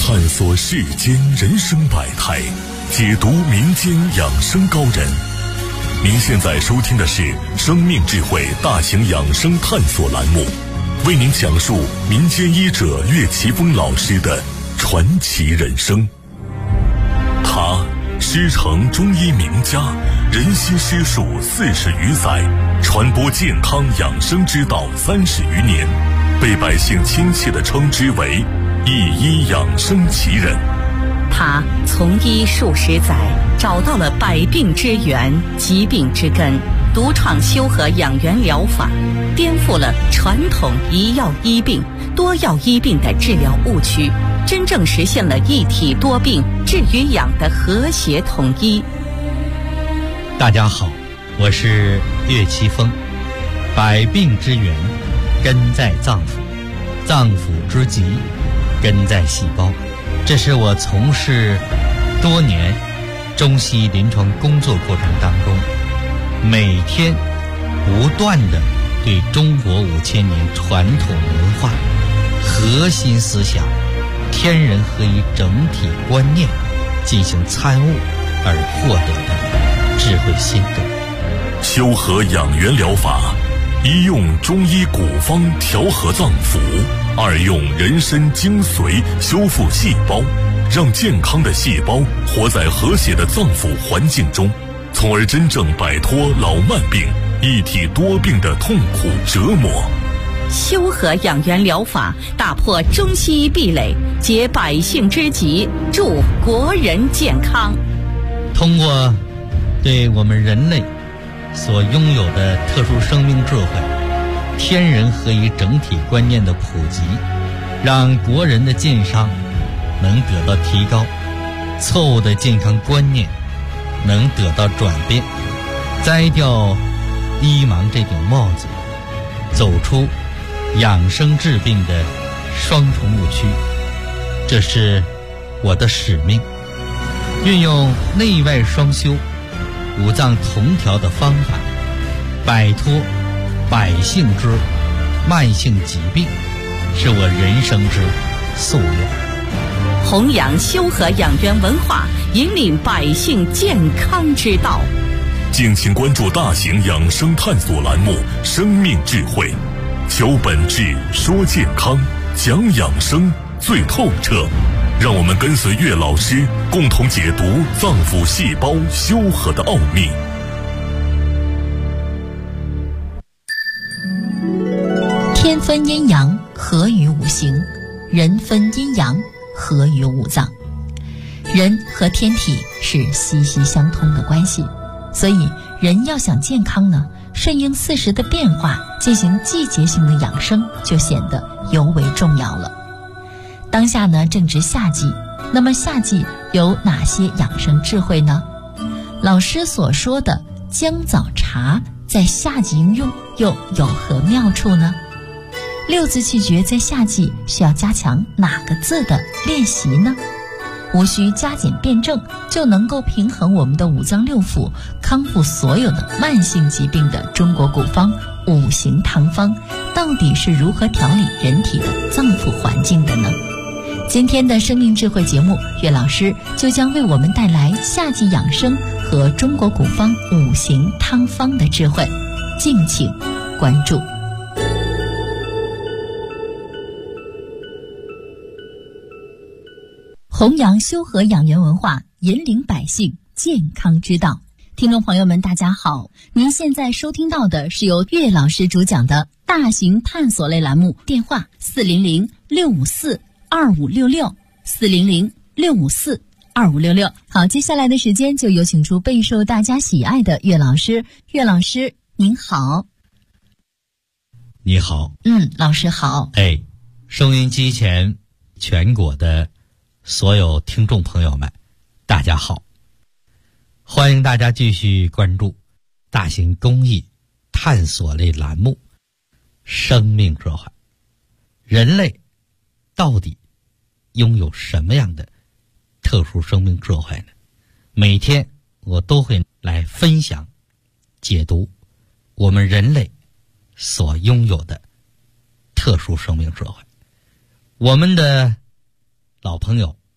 探索世间人生百态，解读民间养生高人。您现在收听的是生命智慧大型养生探索栏目，为您讲述民间医者岳奇峰老师的传奇人生。他师承中医名家，人心师术40余载，传播健康养生之道30余年，被百姓亲切地称之为一医养生奇人。 他从医数十载，找到了百病之源、疾病之根，独创修和养元疗法，颠覆了传统一药医病、多药医病的治疗误区，真正实现了一体多病、治与养的和谐统一。 大家好，我是岳奇峰。百病之源根在脏腑，脏腑之疾根在细胞。这是我从事多年中西医临床工作过程当中，每天不断地对中国5000年传统文化核心思想天人合一整体观念进行参悟而获得的智慧心得。 修和养元疗法，一用中医古方调和脏腑，二用人参精髓修复细胞，让健康的细胞活在和谐的脏腑环境中，从而真正摆脱老慢病、一体多病的痛苦折磨。 修和养元疗法打破中西医壁垒，解百姓之急，助国人健康。 通过对我们人类所拥有的特殊生命智慧、天人合一整体观念的普及，让国人的健康能得到提高，错误的健康观念能得到转变，摘掉医盲这顶帽子，走出养生治病的双重误区。这是我的使命，运用内外双修、五脏同调的方法，摆脱百姓之慢性疾病，是我人生之夙愿。 弘扬修和养元文化，引领百姓健康之道。 敬请关注大型养生探索栏目《生命智慧》，求本质，说健康，讲养生最透彻。让我们跟随岳老师，共同解读脏腑细胞修和的奥秘。 天分阴阳，合于五行；人分阴阳，合于五脏。人和天体是息息相通的关系，所以人要想健康呢，顺应四时的变化，进行季节性的养生就显得尤为重要了。当下呢正值夏季，那么夏季有哪些养生智慧呢？老师所说的姜枣茶在夏季应用又有何妙处呢？六字气诀在夏季需要加强哪个字的练习呢？无需加减辩证就能够平衡我们的五脏六腑，康复所有的慢性疾病的中国古方五行汤方，到底是如何调理人体的脏腑环境的呢？今天的生命智慧节目，岳老师就将为我们带来夏季养生和中国古方五行汤方的智慧，敬请关注。弘扬修和养元文化，引领百姓健康之道。听众朋友们大家好，您现在收听到的是由岳老师主讲的大型探索类栏目，电话400-654-2566 400-654-2566。好，接下来的时间就有请出备受大家喜爱的岳老师。岳老师您好。 你好。 老师好。 收音机前全国的所有听众朋友们大家好，欢迎大家继续关注大型公益探索类栏目生命智慧。人类到底拥有什么样的特殊生命智慧呢？每天我都会来分享解读我们人类所拥有的特殊生命智慧。我们的老朋友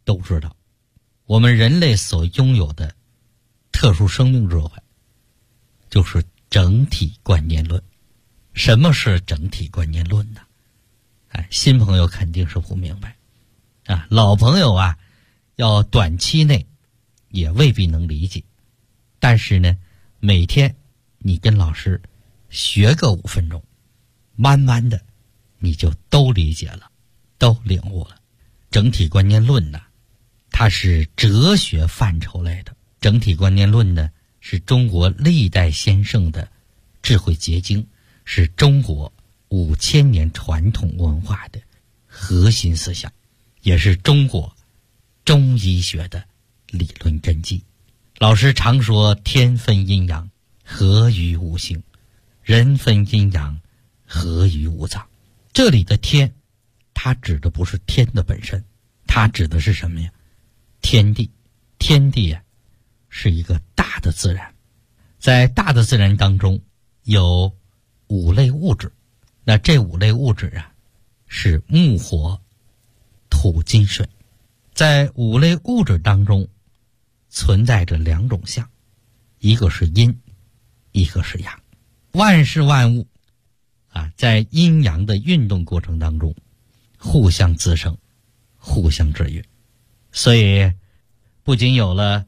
都知道，我们人类所拥有的特殊生命智慧就是整体观念论。什么是整体观念论呢？新朋友肯定是不明白老朋友要短期内也未必能理解，但是呢，每天你跟老师学个5分钟，慢慢的你就都理解了，都领悟了。整体观念论呢，它是哲学范畴类的。整体观念论呢，是中国历代先圣的智慧结晶，是中国5000年传统文化的核心思想，也是中国中医学的理论根基。老师常说天分阴阳，合于五行；人分阴阳，合于五脏。这里的天，它指的不是天的本身，它指的是什么呀？天地。天地是一个大的自然，在大的自然当中有5类物质，那这5类物质是木火土金水。在5类物质当中存在着2种相，一个是阴，一个是阳。万事万物在阴阳的运动过程当中互相滋生，互相制约，所以不仅有了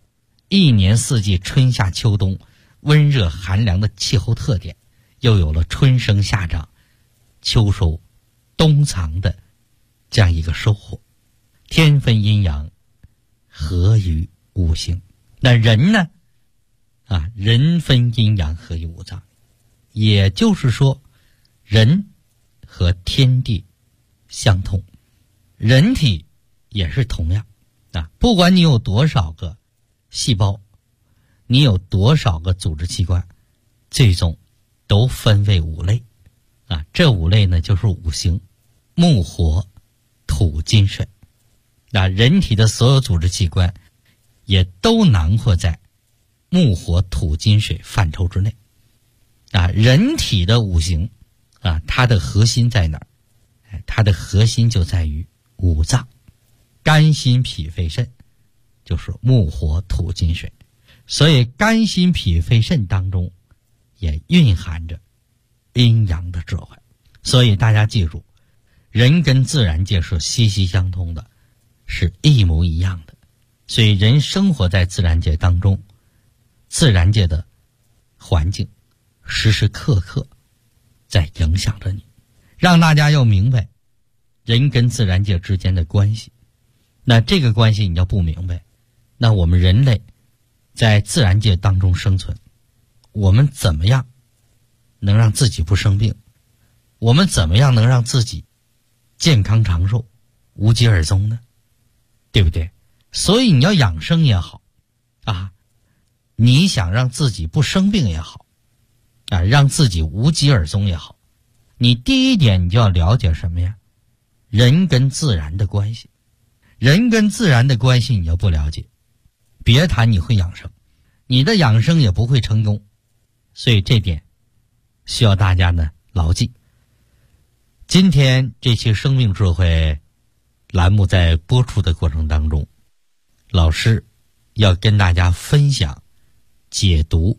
1年4季春夏秋冬温热寒凉的气候特点，又有了春生夏长秋收冬藏的这样一个收获。天分阴阳，合于五行。那人呢人分阴阳，合于五脏。也就是说，人和天地相通，人体也是同样不管你有多少个细胞，你有多少个组织器官，最终都分为5类这5类呢，就是五行：木火土金水。人体的所有组织器官也都囊括在木火土金水范畴之内人体的五行它的核心在哪儿？它的核心就在于五脏，肝心脾肺肾就是木火土金水。所以肝心脾肺肾当中也蕴含着阴阳的智慧。所以大家记住，人跟自然界是息息相通的，是一模一样的。所以人生活在自然界当中，自然界的环境时时刻刻在影响着你，让大家要明白人跟自然界之间的关系。那这个关系你要不明白，那我们人类在自然界当中生存，我们怎么样能让自己不生病？我们怎么样能让自己健康长寿、无疾而终呢？对不对？所以你要养生也好你想让自己不生病也好让自己无疾而终也好，你第一点你就要了解什么呀？人跟自然的关系。人跟自然的关系你要不了解，别谈你会养生，你的养生也不会成功。所以这点需要大家呢牢记。今天这期生命智慧栏目在播出的过程当中，老师要跟大家分享解读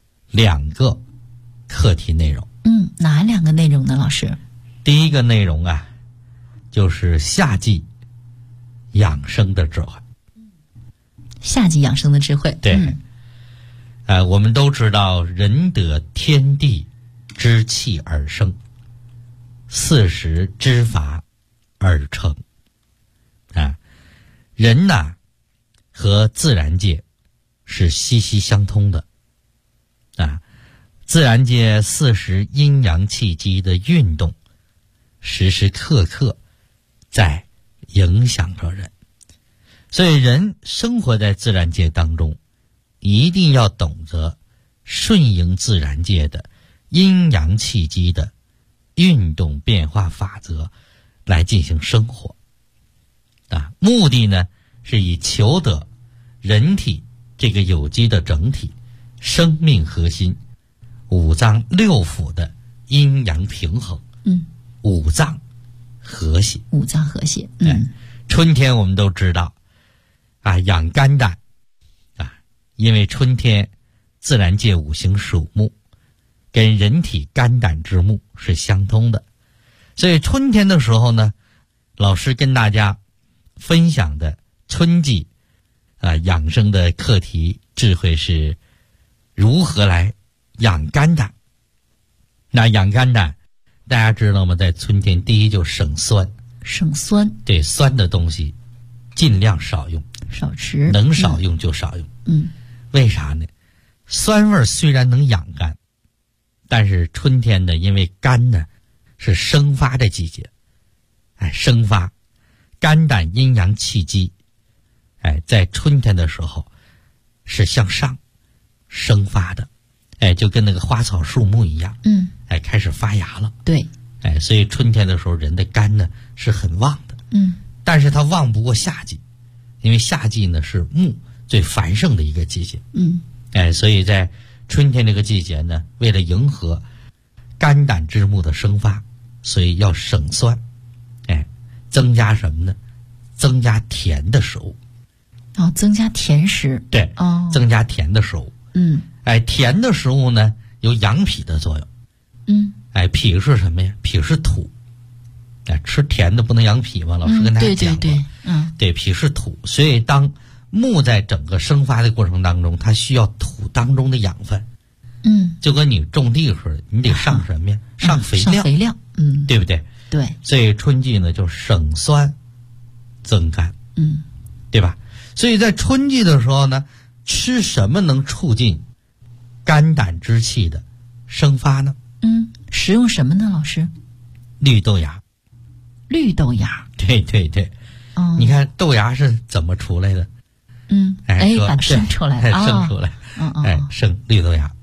2个课题内容。 哪2个内容呢，老师？ 第一个内容就是夏季养生的智慧。 夏季养生的智慧。 对。我们都知道人得天地之气而生，40之法而成人和自然界是息息相通的自然界40阴阳气机的运动时时刻刻在影响着人。所以人生活在自然界当中，一定要懂得顺应自然界的阴阳气机的运动变化法则来进行生活目的呢是以求得人体这个有机的整体生命核心五脏六腑的阴阳平衡，五脏和谐。 五脏和谐。 春天我们都知道养肝胆因为春天自然界五行属木，跟人体肝胆之木是相通的，所以春天的时候呢，老师跟大家分享的春季养生的课题智慧是如何来养肝胆。那养肝胆大家知道吗？在春天第一就省酸，对，酸的东西尽量少用， 少吃， 能少用就少用。为啥呢？酸味虽然能养肝，但是春天呢，因为肝呢是生发的季节，生发，肝胆阴阳气机，在春天的时候是向上生发的，就跟那个花草树木一样，开始发芽了。 对， 所以春天的时候人的肝呢是很旺的，但是它旺不过夏季，因为夏季呢是木最繁盛的一个季节，所以在春天这个季节呢，为了迎合肝胆之木的生发，所以要省酸，增加什么呢？增加甜的食物。 增加甜食。 对，增加甜的食物。甜的食物呢有养脾的作用。脾是什么呀？脾是土。吃甜的不能养脾吗？老师跟大家讲过。对，脾是土，所以当木在整个生发的过程当中，它需要土当中的养分。就跟你种地似的，你得上什么呀？上肥料。 上肥料。 对不对？ 对。 所以春季呢就省酸增肝。对吧？所以在春季的时候呢，吃什么能促进肝胆之气的生发呢？ 食用什么呢，老师？ 绿豆芽。 绿豆芽。 对。你看豆芽是怎么出来的？ 把它生出来了。 生出来。生绿豆芽。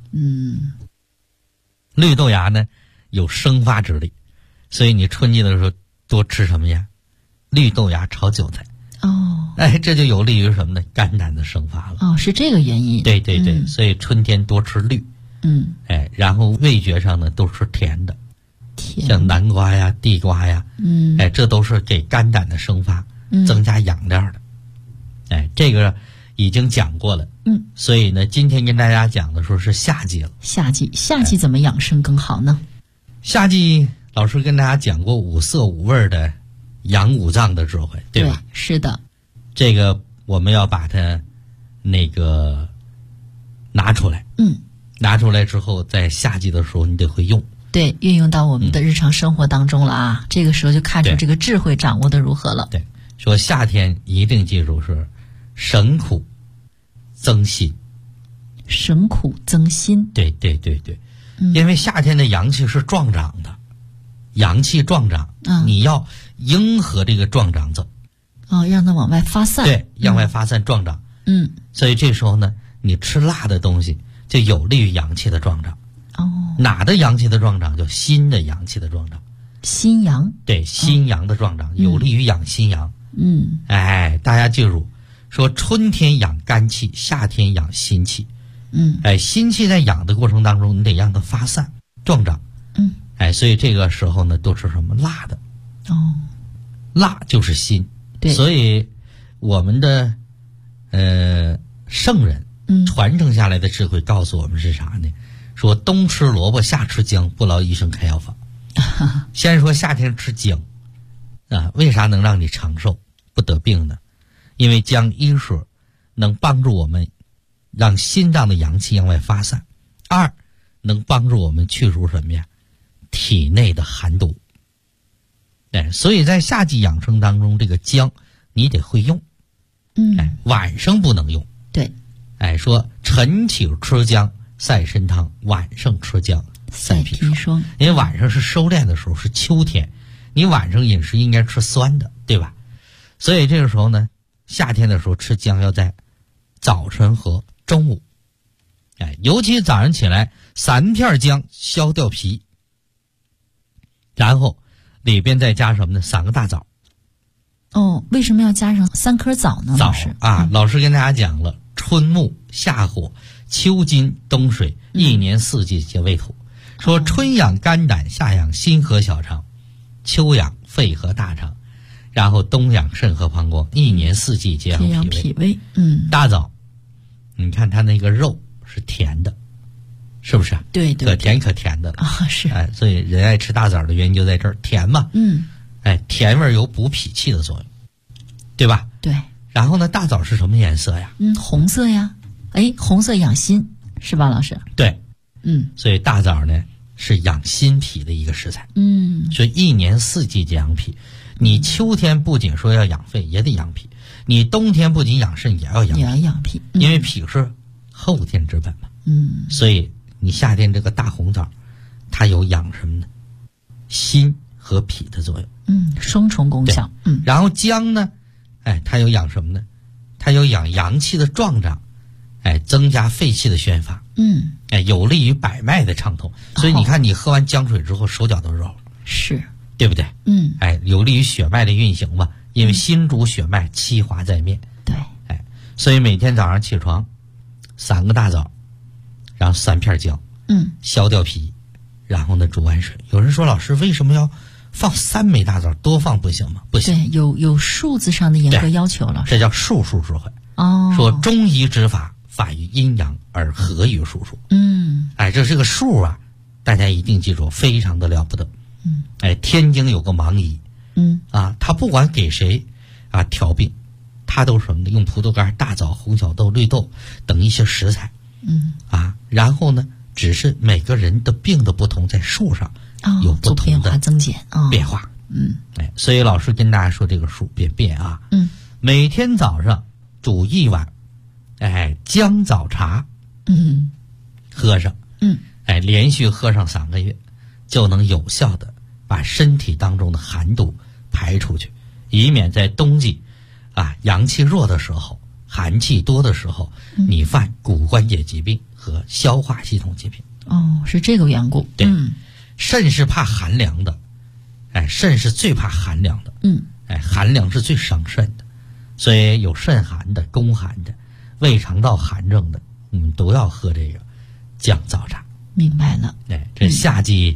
绿豆芽呢有生发之力，所以你春季的时候多吃什么呀？绿豆芽炒韭菜。这就有利于什么呢？肝胆的生发了。 是这个原因。 对，所以春天多吃绿。然后味觉上呢都吃甜的，像南瓜呀、地瓜呀，这都是给肝胆的生发增加养料的。这个已经讲过了。所以呢，今天跟大家讲的时候是夏季了。夏季怎么养生更好呢？ 夏季老师跟大家讲过五色五味的养五脏的智慧，对吧？ 对，是的。 这个我们要把它那个拿出来。拿出来之后，在夏季的时候你得会用。 对，运用到我们的日常生活当中了啊。这个时候就看出这个智慧掌握的如何了。 对，说夏天一定记住是省苦增辛。 省苦增辛。 对。因为夏天的阳气是壮长的，阳气壮长，你要迎合这个壮长走。 让它往外发散。 对，往外发散壮长。所以这时候呢，你吃辣的东西就有利于阳气的壮长。哪的阳气的壮长？就心的阳气的壮长。 心阳。 对，心阳的壮长，有利于养心阳。大家记住，说春天养肝气，夏天养心气。心气在养的过程当中，你得让它发散壮长。所以这个时候呢，都吃什么？辣的。辣就是心。 对。 所以我们的圣人传承下来的智慧告诉我们是啥呢？说冬吃萝卜夏吃姜，不劳医生开药方。先说夏天吃姜为啥能让你长寿不得病呢？因为姜一是能帮助我们让心脏的阳气向外发散，二能帮助我们去除什么呀？体内的寒毒。所以在夏季养生当中，这个姜你得会用。晚上不能用。 对。 说晨起吃姜赛参汤，晚上吃姜赛砒霜。因为晚上是收敛的时候，是秋天，你晚上饮食应该吃酸的，对吧？所以这个时候呢，夏天的时候吃姜要在早晨和中午。尤其早上起来3片姜削掉皮，然后里边再加什么呢？3个大枣。 为什么要加上3颗枣呢？ 枣老师跟大家讲了，春木夏火，秋金冬水，一年4季皆为土。说春养肝胆，夏养心和小肠，秋养肺和大肠， 然后冬养肾和膀胱，一年四季皆养脾胃。大枣，你看它那个肉是甜的，是不是？ 对对， 可甜可甜的了啊，是。 所以人爱吃大枣的原因就在这儿，甜嘛。甜味有补脾气的作用，对吧？ 对。 然后呢，大枣是什么颜色呀？ 红色呀。红色养心是吧，老师？ 对。所以大枣呢是养心脾的一个食材。所以一年四季皆养脾。你秋天不仅说要养肺，也得养脾；你冬天不仅养肾，也要养脾。因为脾是后天之本嘛。所以你夏天这个大红枣，它有养什么呢？心和脾的作用。 双重功效。 然后姜呢，它有养什么呢？它有养阳气的壮长，增加肺气的宣发。有利于百脉的畅通。所以你看，你喝完姜水之后，手脚都热了， 是， 对不对？有利于血脉的运行嘛，因为心主血脉，气华在面。 对。 所以每天早上起床，3个大枣，然后3片姜，削掉皮，然后呢煮完水。有人说，老师为什么要放3枚大枣？多放不行吗？不行。 对，有数字上的严格要求了。 这叫术数智慧。说中医之法，法于阴阳而合于术数。这是个数啊，大家一定记住，非常的了不得。天津有个盲医，他不管给谁调病，他都是什么呢？用葡萄干、大枣、红小豆、绿豆等一些食材。然后呢，只是每个人的病的不同，在数上有不同的增减变化。所以老师跟大家说，这个数别变啊。每天早上煮1碗，姜枣茶，喝上，连续喝上3个月，就能有效的把身体当中的寒毒排出去，以免在冬季阳气弱的时候，寒气多的时候，你犯骨关节疾病和消化系统疾病。 是这个缘故。 对。肾是怕寒凉的，肾是最怕寒凉的。寒凉是最伤肾的，所以有肾寒的、宫寒的、胃肠道寒症的，我们都要喝这个姜枣茶。 明白了。 这夏季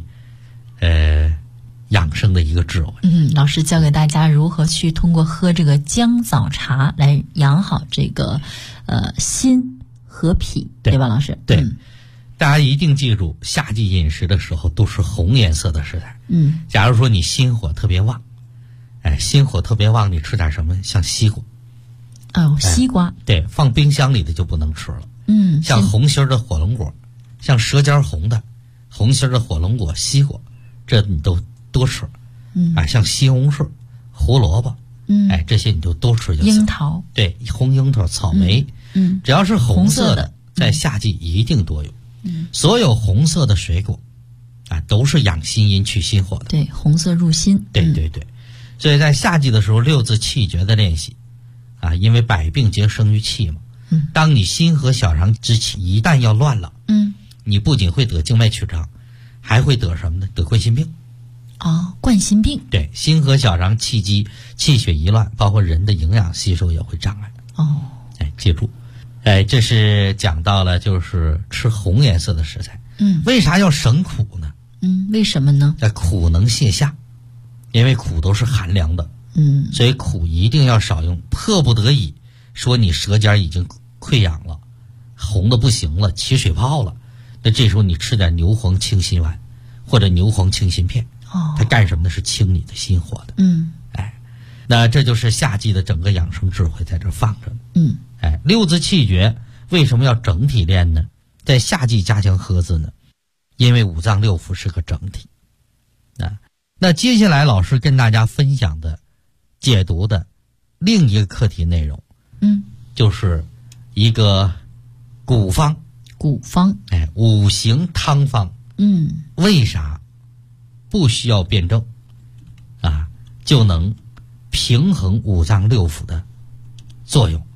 养生的一个智慧。 老师教给大家如何去通过喝这个姜枣茶来养好这个心和脾，对吧，老师？ 对。大家一定记住，夏季饮食的时候都是红颜色的食材。假如说你心火特别旺，心火特别旺，你吃点什么？像西瓜。 西瓜。 对，放冰箱里的就不能吃了。像红心的火龙果，像舌尖红的红心的火龙果、西瓜，这你都多吃。像西红柿、胡萝卜，这些你就多吃就行。 樱桃。 对，红樱桃、草莓，只要是红色的，在夏季一定多用。所有红色的水果都是养心阴去心火的。 对，红色入心。 对对对。所以在夏季的时候，6字气诀的练习因为百病皆生于气嘛。当你心和小肠之气一旦要乱了，你不仅会得静脉曲张，还会得什么呢？得冠心病。 冠心病。 对，心和小肠气机、气血一乱，包括人的营养吸收也会障碍。记住。这是讲到了，就是吃红颜色的食材。为啥要省苦呢？ 为什么呢？ 苦能泻下，因为苦都是寒凉的。所以苦一定要少用。迫不得已，说你舌尖已经溃疡了，红的不行了，起水泡了，那这时候你吃点牛黄清心丸或者牛黄清心片。它干什么呢？是清你的心火的。那这就是夏季的整个养生智慧在这放着呢。6字气诀为什么要整体练呢？在夏季加强喝字呢？因为五脏六腑是个整体。那接下来老师跟大家分享的解读的另一个课题内容，就是一个古方。五行汤方。为啥不需要辩证就能平衡五脏六腑的作用？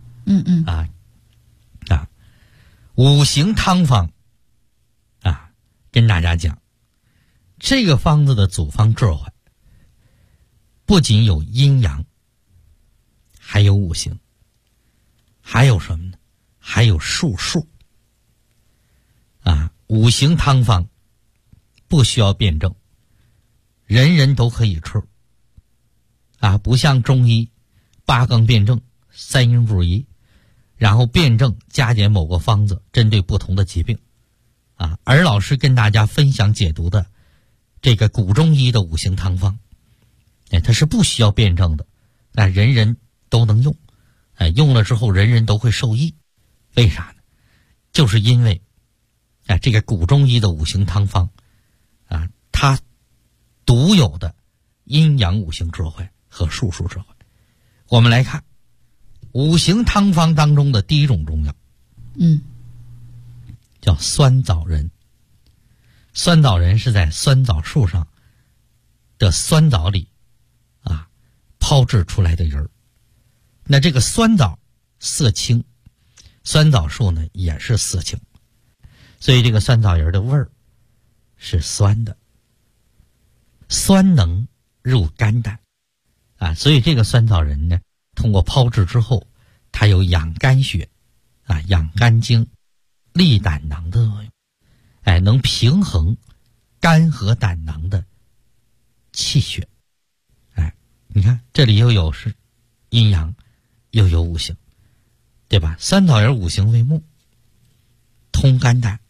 五行汤方跟大家讲，这个方子的组方智慧不仅有阴阳，还有五行，还有什么呢？还有术数。五行汤方不需要辩证，人人都可以吃。 不像中医八纲辩证三阴补仪，然后辩证加减某个方子针对不同的疾病啊。而老师跟大家分享解读的这个古中医的五行汤方，它是不需要辩证的，人人都能用，用了之后人人都会受益。为啥呢？就是因为这个古中医的五行汤方啊，它独有的阴阳五行智慧和术数智慧。我们来看五行汤方当中的第一种中药，叫酸枣仁。酸枣仁是在酸枣树上的酸枣里抛制出来的仁儿。那这个酸枣色青，酸枣树呢也是色青，所以这个酸枣仁的味儿是酸的，酸能入肝胆所以这个酸枣仁呢，通过抛制之后，它有养肝血养肝经、利胆囊的作用，能平衡肝和胆囊的气血。你看这里又有是阴阳，又有五行，对吧？酸枣仁五行为木，通肝胆，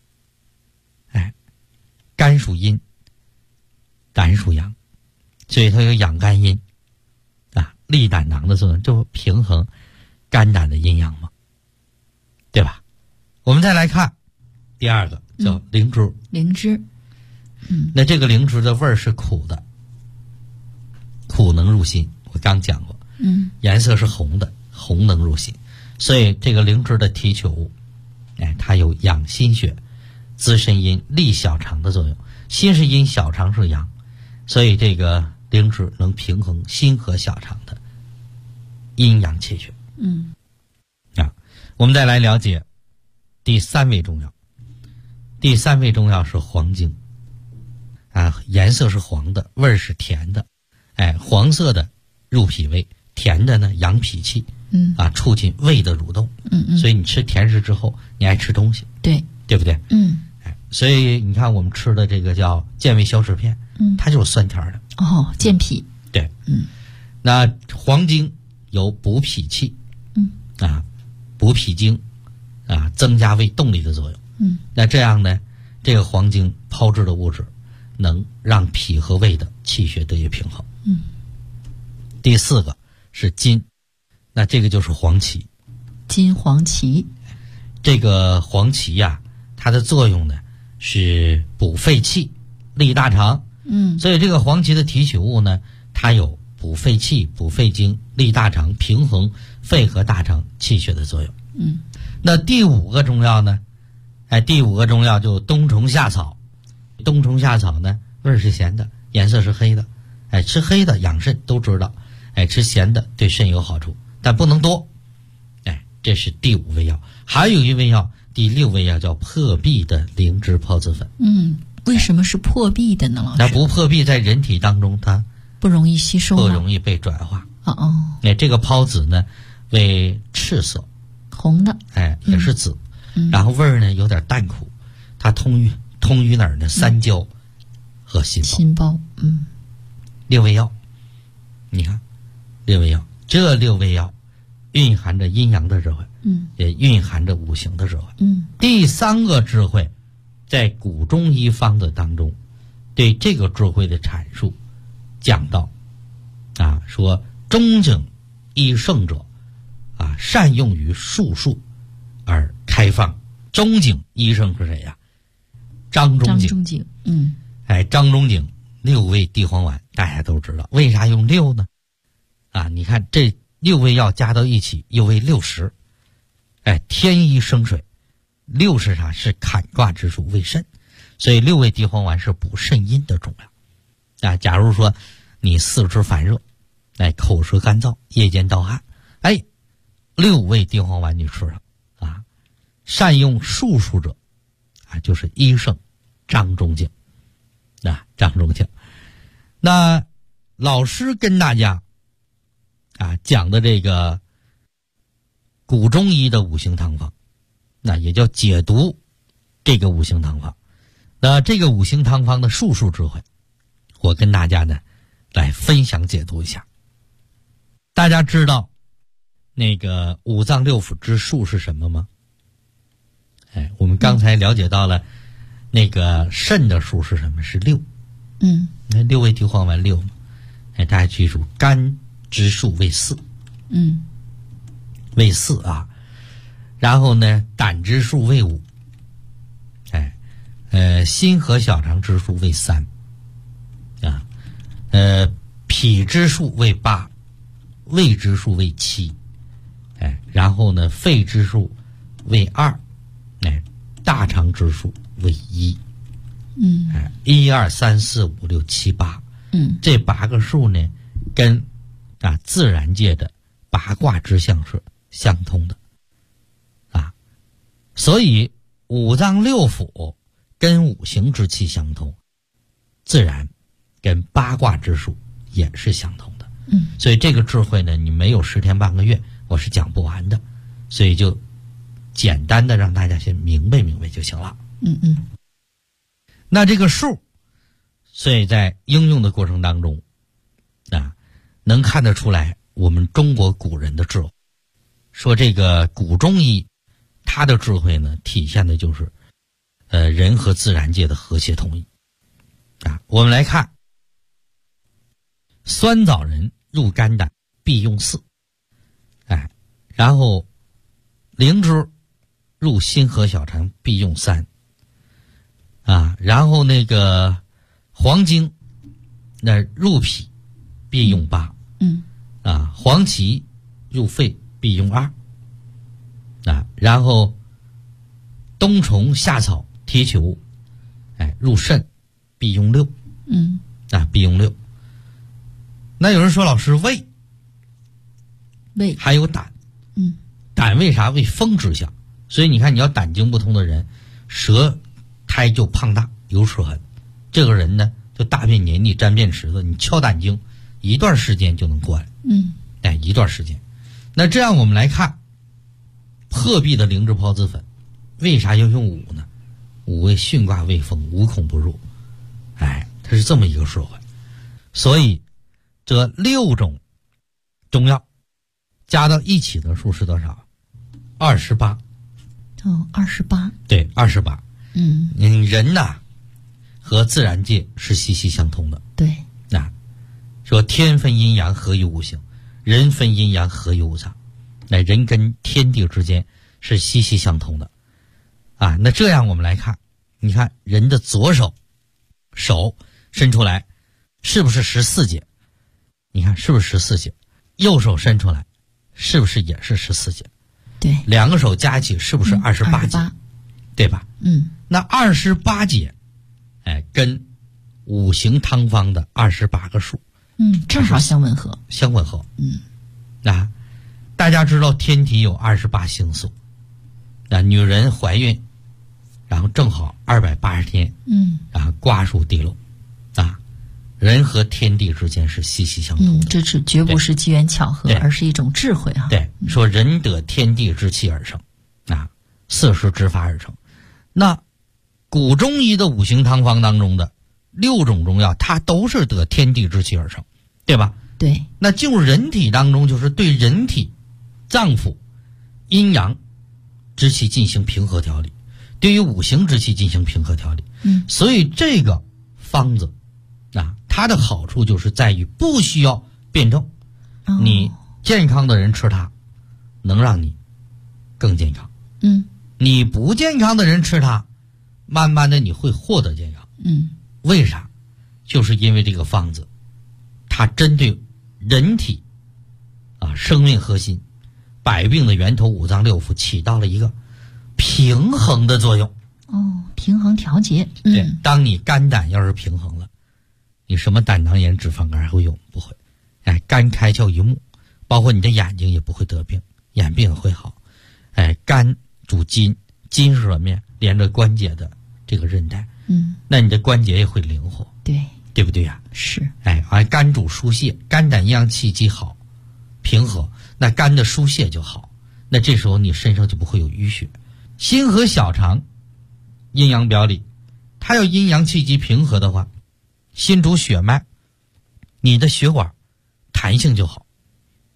肝属阴，胆属阳，所以它有养肝阴利胆囊的作用，就平衡肝胆的阴阳嘛，对吧？我们再来看第二个，叫灵芝。 灵芝， 那这个灵芝的味儿是苦的，苦能入心，我刚讲过。颜色是红的，红能入心，所以这个灵芝的提取物，它有养心血、滋肾阴、利小肠的作用。心是阴，小肠是阳，所以这个灵芝能平衡心和小肠的阴阳气血。我们再来了解第三味中药。第三味中药是黄精颜色是黄的，味儿是甜的，黄色的入脾胃，甜的呢养脾气，促进胃的蠕动。所以你吃甜食之后，你爱吃东西，对不对？所以你看我们吃的这个叫健胃消食片，它就是酸甜的。 健脾。 对，那黄精有补脾气，补脾经，增加胃动力的作用。那这样呢，这个黄精抛制的物质能让脾和胃的气血得以平衡。第四个是金，那这个就是黄芪。 金黄芪， 这个黄芪它的作用呢是补肺气、利大肠。所以这个黄芪的提取物呢，它有补肺气、补肺经、利大肠、平衡肺和大肠气血的作用。那第五个中药呢？第五个中药就冬虫夏草。冬虫夏草呢，味儿是咸的，颜色是黑的。吃黑的养肾都知道，吃咸的对肾有好处，但不能多。这是第五味药。还有一味药，第六味药叫破壁的灵芝孢子粉。 为什么是破壁的呢，老师？ 那不破壁在人体当中它不容易吸收， 不容易被转化。这个孢子呢为赤色， 红的， 也是紫，然后味儿呢有点淡苦，它通于哪儿呢？三焦和心包。六味药，你看六味药，这六味药蕴含着阴阳的智慧，也蕴含着五行的智慧。第三个智慧，在古中医方子当中，对这个智慧的阐述，讲到说中景医圣者善用于术数而开放。中景医圣是谁呀？张仲景。张仲景六味地黄丸大家都知道，为啥用六呢？你看这六味药加到一起又为60。天一生水，六是啥？是坎卦之属，为肾，所以六味地黄丸是补肾阴的中药。假如说你四肢烦热，口舌干燥，夜间盗汗，六味地黄丸你吃了善用术数者就是医圣张仲景。张仲景，那老师跟大家讲的这个古中医的五行汤方，那也叫解读这个五行汤方。那这个五行汤方的术数智慧，我跟大家呢来分享解读一下。 大家知道那个五脏六腑之数是什么吗？我们刚才了解到了那个肾的数是什么？是6。那六味地黄丸6嘛。大家记住，肝之数为4。为4啊。然后呢，胆之数为5。心和小肠之数为3。脾之数为8，胃之数为7。然后呢，肺之数为2。大肠之数为1。1、2、3、4、5、6、7、8。这8个数呢，跟自然界的八卦之象是相通的。所以五脏六腑跟五行之气相通，自然跟八卦之数也是相通的。所以这个智慧呢，你没有10天半个月我是讲不完的，所以就简单的让大家先明白就行了。那这个数，所以在应用的过程当中能看得出来我们中国古人的智慧。说这个古中医它的智慧呢，体现的就是人和自然界的和谐统一。我们来看，酸枣仁入肝胆必用4。然后灵芝入心和小肠必用3。然后那个黄精那入脾必用8。黄芪入肺必用2。然后冬虫夏草提球入肾必用6。必用6。那有人说，老师，胃还有胆。胆为啥？为风之象。所以你看，你要胆经不通的人，舌苔就胖大有齿痕，这个人呢就大便黏腻沾便池子，你敲胆经一段时间就能过来。一段时间。那这样我们来看破壁的灵芝孢子粉，为啥要用5呢？5为巽卦为风，无孔不入。它是这么一个智慧。所以这6种中药加到一起的数是多少？28。 28。 对，28。人呐和自然界是息息相通的。 对。 说天分阴阳，合于五行；人分阴阳，合于五脏。人跟天地之间是息息相通的。那这样我们来看，你看人的左手伸出来是不是14节？你看是不是14节？右手伸出来是不是也是14节？ 对。 两个手加起是不是28节？对吧？那28节跟五行汤方的28个数正好相吻合。 大家知道天体有28星宿。女人怀孕然后正好280天，然后瓜熟蒂落。人和天地之间是息息相通的。 这是绝不是机缘巧合，而是一种智慧对，说人得天地之气而生，4时之发而成。那古中医的五行汤方当中的6种中药，它都是得天地之气而成，对吧？ 对。 那进入人体当中，就是对人体脏腑阴阳之气进行平和调理，对于五行之气进行平和调理。所以这个方子它的好处就是在于不需要辩证。你健康的人吃它能让你更健康。你不健康的人吃它，慢慢的你会获得健康。为啥？就是因为这个方子它针对人体生命核心百病的源头五脏六腑起到了一个平衡的作用。 平衡调节。 对，当你肝胆要是平衡了，你什么胆囊炎脂肪肝还会有？不会。肝开窍于目，包括你的眼睛也不会得病，眼病也会好。肝主筋，筋是什么呀？连着关节的这个韧带。那你的关节也会灵活。对不对呀？ 是。 肝主疏泄，肝胆阴阳气机好平和，那肝的疏泄就好，那这时候你身上就不会有淤血。心和小肠阴阳表里，它要阴阳气机平和的话，心主血脉，你的血管弹性就好。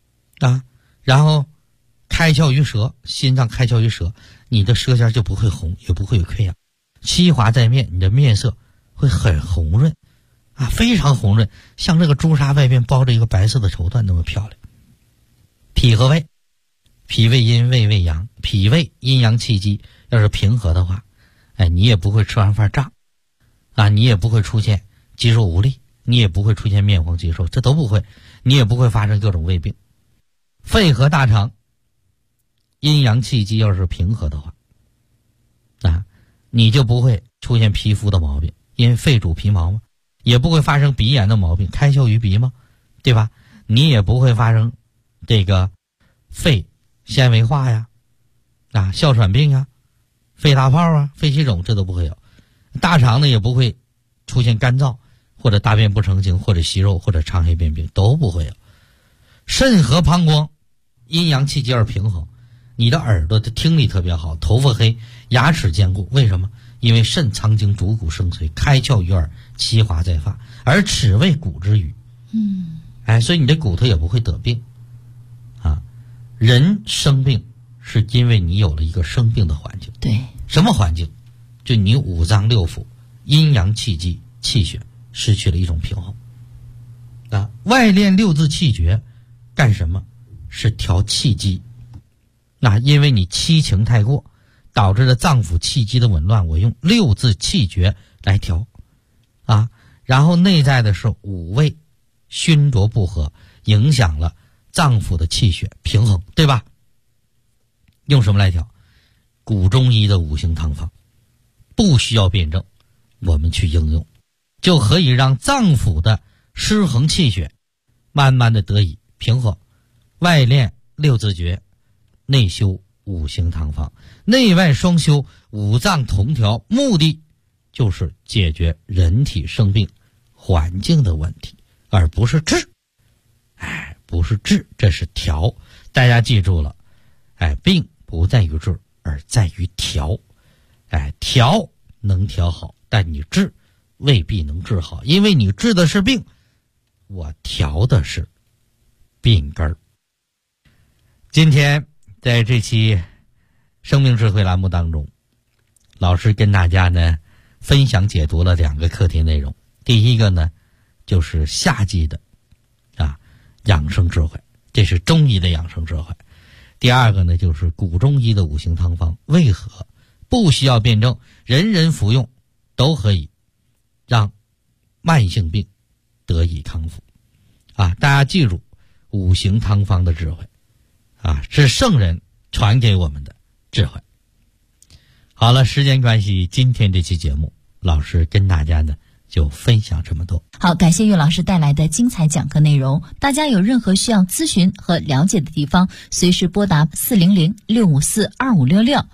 啊，然后开窍于舌，心脏开窍于舌，你的舌尖就不会红，也不会有溃疡。七华在面，你的面色会很红润啊，非常红润，像这个朱砂外边包着一个白色的绸缎那么漂亮。脾和胃，脾胃阴，胃胃阳，脾胃阴阳气机要是平和的话，你也不会吃完饭胀啊，你也不会出现肌肉无力，你也不会出现面黄肌瘦，这都不会，你也不会发生各种胃病。肺和大肠阴阳气机要是平和的话啊，你就不会出现皮肤的毛病，因为肺主皮毛嘛，也不会发生鼻炎的毛病，开窍于鼻嘛，对吧？你也不会发生这个肺纤维化呀，哮喘病呀，肺大泡啊，肺气肿，这都不会有。大肠呢也不会出现干燥或者大便不成形或者息肉或者肠黑便病，都不会有。肾和膀胱阴阳气机而平衡，你的耳朵的听力特别好，头发黑，牙齿坚固。为什么？因为肾藏精主骨生髓，开窍于耳，七华在发，而齿为骨之余。所以你的骨头也不会得病啊。人生病是因为你有了一个生病的环境。 对， 什么环境？就你五脏六腑阴阳气机气血失去了一种平衡啊。外练六字气诀干什么？是调气机。因为你七情太过导致了脏腑气机的紊乱，我用六字气诀来调啊。然后内在的是五味熏浊不和，影响了脏腑的气血平衡，对吧？用什么来调？古中医的五行汤方，不需要辩证，我们去应用，就可以让脏腑的失衡气血慢慢的得以平和。外练六字诀，内修五行汤方，内外双修，五脏同调，目的就是解决人体生病环境的问题，而不是治。不是治，这是调。大家记住了，病不在于治，而在于调。调能调好，但你治未必能治好，因为你治的是病，我调的是病根儿。今天在这期生命智慧栏目当中，老师跟大家呢分享解读了2个课题内容。第一个呢就是夏季的养生智慧，这是中医的养生智慧。第二个呢就是古中医的五行汤方，为何不需要辩证，人人服用都可以让慢性病得以康复大家记住五行汤方的智慧是圣人传给我们的智慧。好了，时间关系，今天这期节目老师跟大家呢就分享这么多。 好，感谢岳老师带来的精彩讲课内容。大家有任何需要咨询和了解的地方，随时拨打400-654-2566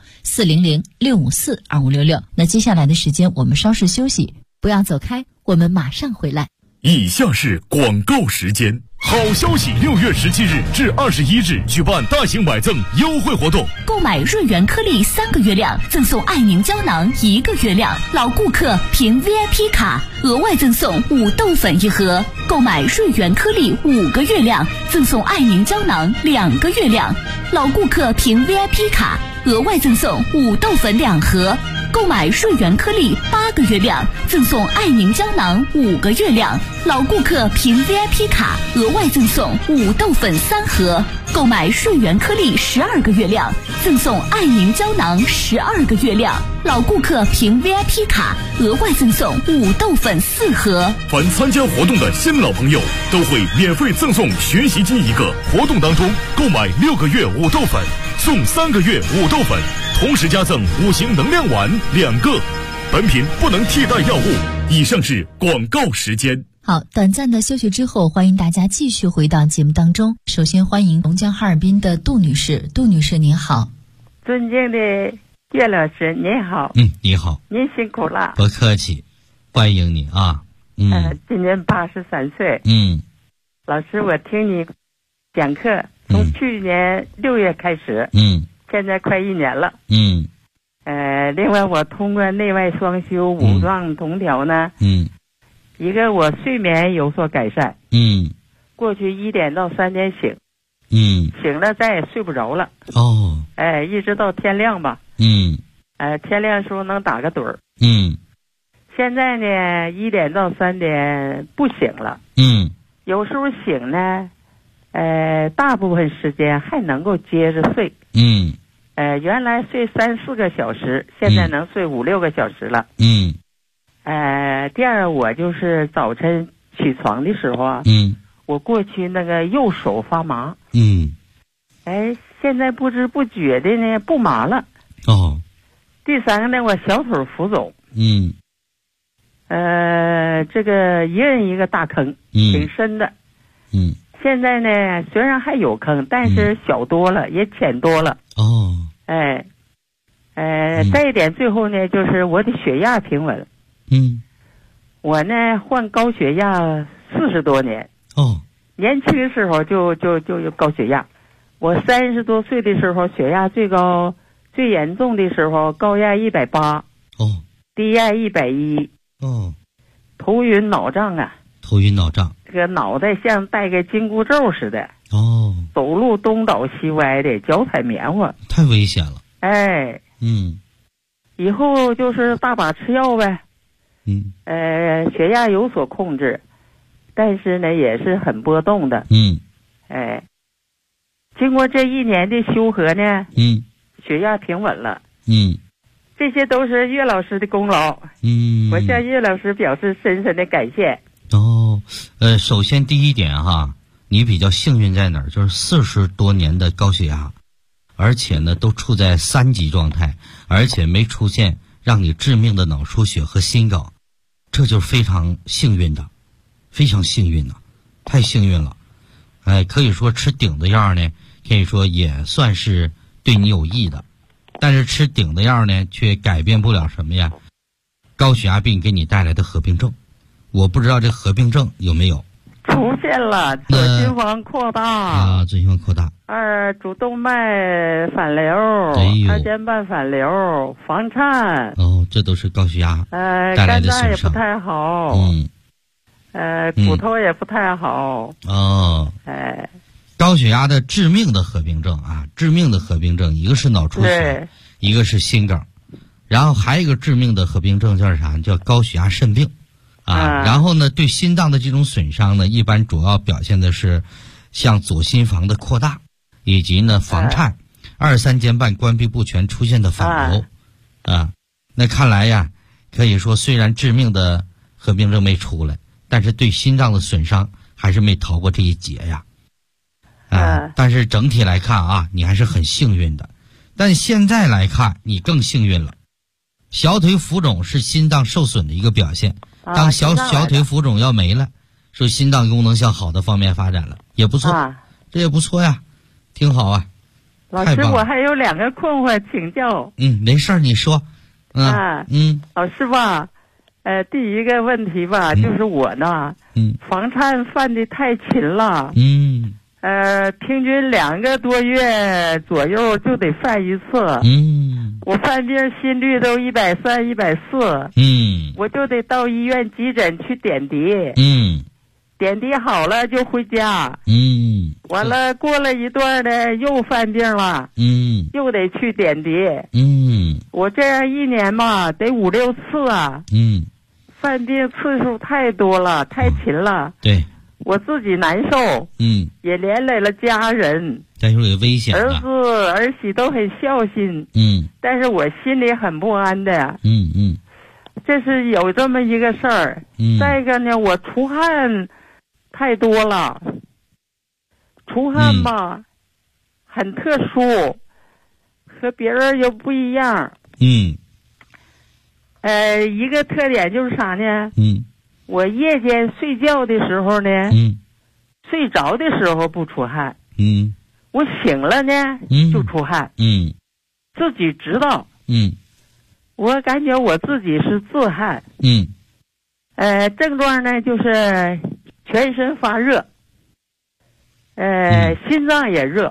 400-654-2566。那接下来的时间我们稍事休息，不要走开，我们马上回来。 以下是广告时间。好消息！6月17日至21日举办大型买赠优惠活动， 购买瑞元颗粒3个月亮，赠送爱凝胶囊1个月亮，老顾客凭 VIP 卡额外赠送5豆粉1盒；购买瑞元颗粒5个月亮，赠送爱凝胶囊2个月亮，老顾客凭 VIP 卡额外赠送5豆粉2盒；购买瑞元颗粒8个月亮，赠送爱凝胶囊5个月亮，老顾客凭 VIP 卡额外赠送5豆粉3盒；购买瑞元颗粒12个月亮，赠送爱凝胶囊12个月亮，老顾客凭 VIP 卡额外赠送5豆粉4盒。 凡参加活动的新老朋友都会免费赠送学习机1个。活动当中购买6个月5豆粉，送3个月5豆粉，同时加赠5行能量丸2个。本品不能替代药物。以上是广告时间。 好，短暂的休息之后，欢迎大家继续回到节目当中。首先欢迎龙江哈尔滨的杜女士。杜女士您好。 尊敬的岳老师您好。 你好。 您辛苦了。 不客气，欢迎你啊。 今年83岁。老师，我听你讲课从去年6月开始，现在快1年了。另外我通过内外双修五脏同调呢，一个我睡眠有所改善，过去1点到3点醒， 醒了再也睡不着了。一直到天亮吧。天亮时候能打个盹儿。现在呢1点到3点不醒了。有时候醒呢，大部分时间还能够接着睡。原来睡3、4个小时，现在能睡5、6个小时了。第二，我就是早晨起床的时候啊，我过去那个右手发麻。现在不知不觉的呢不麻了。第三个呢，我小腿浮肿。这个一人一个大坑，挺深的。现在呢虽然还有坑，但是小多了，也浅多了。再一点，最后呢就是我的血压平稳。我呢患高血压40多年。年轻的时候就有高血压。我30多岁的时候血压最高，最严重的时候高压180。低压110。头晕脑胀啊。 头晕脑胀。 这个脑袋像带个紧箍咒似的。走路东倒西歪的，脚踩棉花。 太危险了。 以后就是大把吃药呗。血压有所控制，但是呢也是很波动的。经过这1年的修和呢，血压平稳了。这些都是岳老师的功劳。我向岳老师表示深深的感谢。 首先第一点哈，你比较幸运在哪儿？就是40多年的高血压，而且呢都处在3级状态，而且没出现让你致命的脑出血和心梗，这就是非常幸运的，非常幸运的，太幸运了。可以说吃顶的药呢，可以说也算是对你有益的，但是吃顶的药呢，却改变不了什么呀？高血压病给你带来的合并症。我不知道这合并症有没有出现了？左心房扩大左心房扩大 ，2主动脉反流，2尖瓣反流，房颤。 这都是高血压带来的损伤。肝脏也不太好。骨头也不太好。 高血压的致命的合并症啊，致命的合并症，一个是脑出血，一个是心梗，然后还有一个致命的合并症叫啥？叫高血压肾病。然后呢，对心脏的这种损伤呢，一般主要表现的是像左心房的扩大，以及呢房颤，2、3尖瓣关闭不全出现的反流。那看来呀，可以说虽然致命的合并症没出来，但是对心脏的损伤还是没逃过这一劫呀。但是整体来看啊，你还是很幸运的。但现在来看，你更幸运了。小腿浮肿是心脏受损的一个表现。当小腿浮肿要没了，说心脏功能向好的方面发展了，也不错。这也不错呀，挺好啊。 老师，我还有2个困惑请教。 没事儿，你说。 老师吧，第一个问题吧，就是我呢，房颤犯的太勤了。平均2个多月左右就得犯一次。我犯病心率都130、140。我就得到医院急诊去点滴。点滴好了就回家。完了过了一段呢又犯病了。又得去点滴。我这样1年嘛得5、6次啊。犯病次数太多了，太勤了。 对。 我自己难受。也连累了家人。 但是也危险了。 儿子儿媳都很孝心。但是我心里很不安的。这是有这么一个事儿。再一个呢，我出汗太多了。出汗吧，很特殊，和别人又不一样。一个特点就是啥呢？我夜间睡觉的时候呢，睡着的时候不出汗。我醒了呢，就出汗。自己知道。我感觉我自己是自汗。症状呢就是全身发热，心脏也热。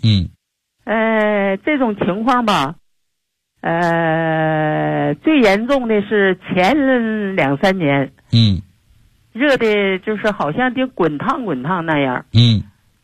这种情况吧，最严重的是前2、3年。热的就是好像得滚烫那样。最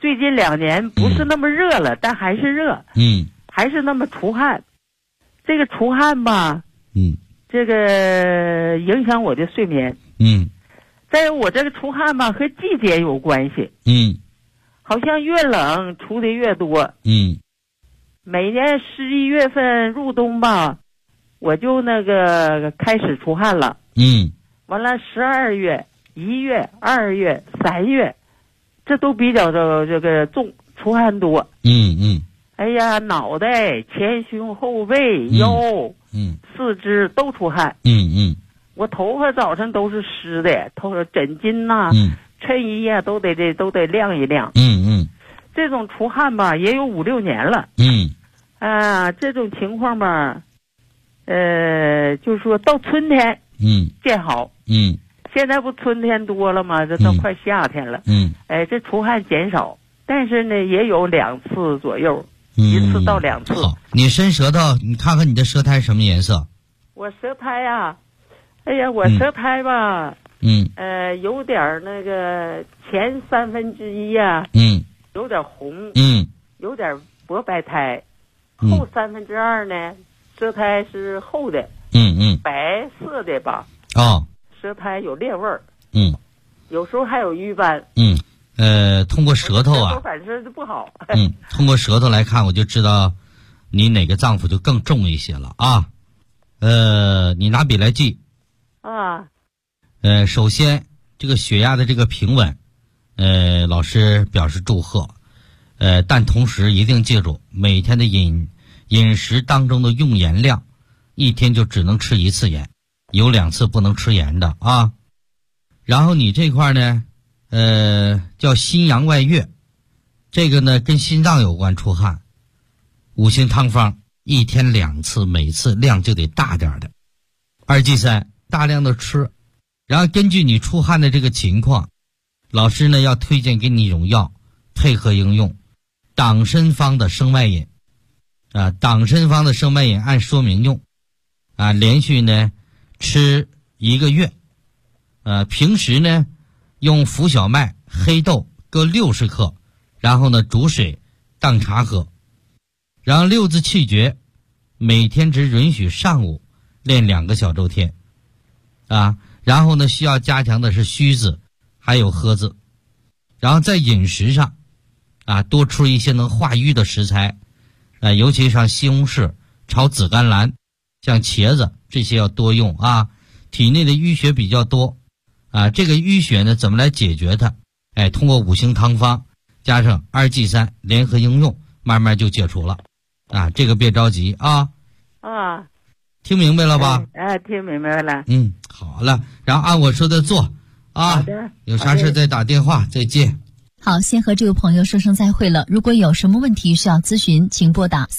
最近2年不是那么热了，但还是热，还是那么出汗。这个出汗吧，这个影响我的睡眠，再有我这个出汗吧和季节有关系，好像越冷出的越多，每年11月份入冬吧，我就那个开始出汗了，完了12月、1月、2月、3月，这都比较的这个重，出汗多，哎呀，脑袋、前胸、后背、腰，四肢都出汗，我头发早晨都是湿的，枕巾呐、衬衣呀都得晾一晾，这种出汗吧也有5、6年了，这种情况吧，就是说到春天，见好，现在不春天多了吗？这都快夏天了，这出汗减少，但是呢也有2次左右，1次到2次。 好，你伸舌头，你看看你的舌苔什么颜色？ 我舌苔啊，哎呀，我舌苔吧，有点那个前1/3呀，有点红，有点薄白苔，后2/3呢，舌苔是厚的，白色的吧，舌苔有裂味儿，有时候还有瘀斑， 通过舌头啊， 反正就不好， 通过舌头来看，我就知道你哪个脏腑就更重一些了啊。你拿笔来记啊。 首先这个血压的这个平稳，老师表示祝贺。但同时一定记住，每天的饮食当中的用盐量，一天就只能吃1次盐，有2次不能吃盐的啊。然后你这块呢，叫心阳外越，这个呢跟心脏有关出汗。5行汤方1天2次，每次量就得大点的。2剂3大量的吃，然后根据你出汗的这个情况，老师呢要推荐给你一种药，配合应用党参方的生脉饮。党参方的生脉饮按说明用，连续呢吃1个月。平时呢用浮小麦、黑豆各60克，然后呢煮水当茶喝。然后6字气诀，每天只允许上午练2个小周天，然后呢需要加强的是虚字，还有喝字。然后在饮食上，多吃一些能化瘀的食材，尤其像西红柿、炒紫甘蓝，像茄子这些要多用啊。体内的淤血比较多，这个淤血呢怎么来解决它？通过5行汤方加上2剂3联合应用，慢慢就解除了。这个别着急啊。听明白了吧？ 听明白了。 好了，然后按我说的做啊。 好的。 有啥事再打电话，再见。 好，先和这位朋友说声再会了。如果有什么问题需要咨询，请拨打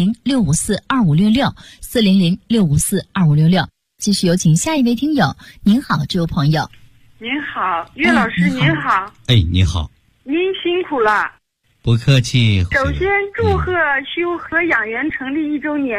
400-654-2566 400-654-2566。继续有请下一位听友。您好，这位朋友。 您好，岳老师，您好。 你好。 您辛苦了。 不客气。 首先祝贺修和养元成立1周年。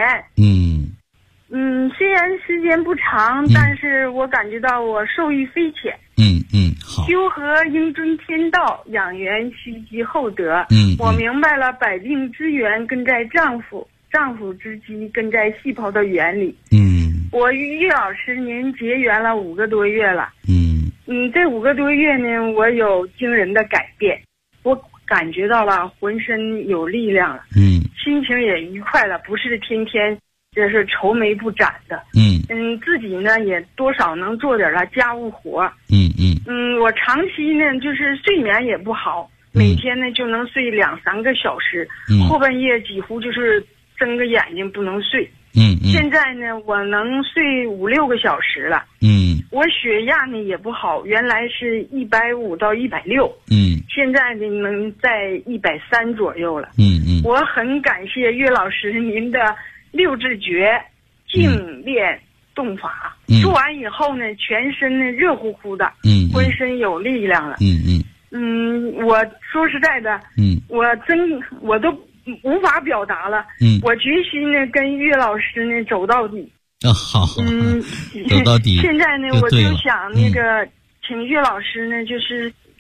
虽然时间不长，但是我感觉到我受益匪浅。 好。 修和应遵天道，养元须积厚德。我明白了百病之源根在脏腑，脏腑之基根在细胞的原理。我与岳老师您结缘了5个多月了。这5个多月呢，我有惊人的改变，我感觉到了浑身有力量了，心情也愉快了，不是天天这是愁眉不展的。自己呢也多少能做点了家务活。我长期呢就是睡眠也不好，每天呢就能睡2、3个小时，后半夜几乎就是睁个眼睛不能睡。现在呢我能睡5、6个小时了。我血压呢也不好，原来是150到160，现在呢能在130左右了。我很感谢岳老师您的6字诀静练动法，做完以后呢全身呢热乎乎的，浑身有力量了。我说实在的，我都无法表达了。我决心呢跟岳老师呢走到底。 好，走到底。 现在呢我就想那个请岳老师呢就是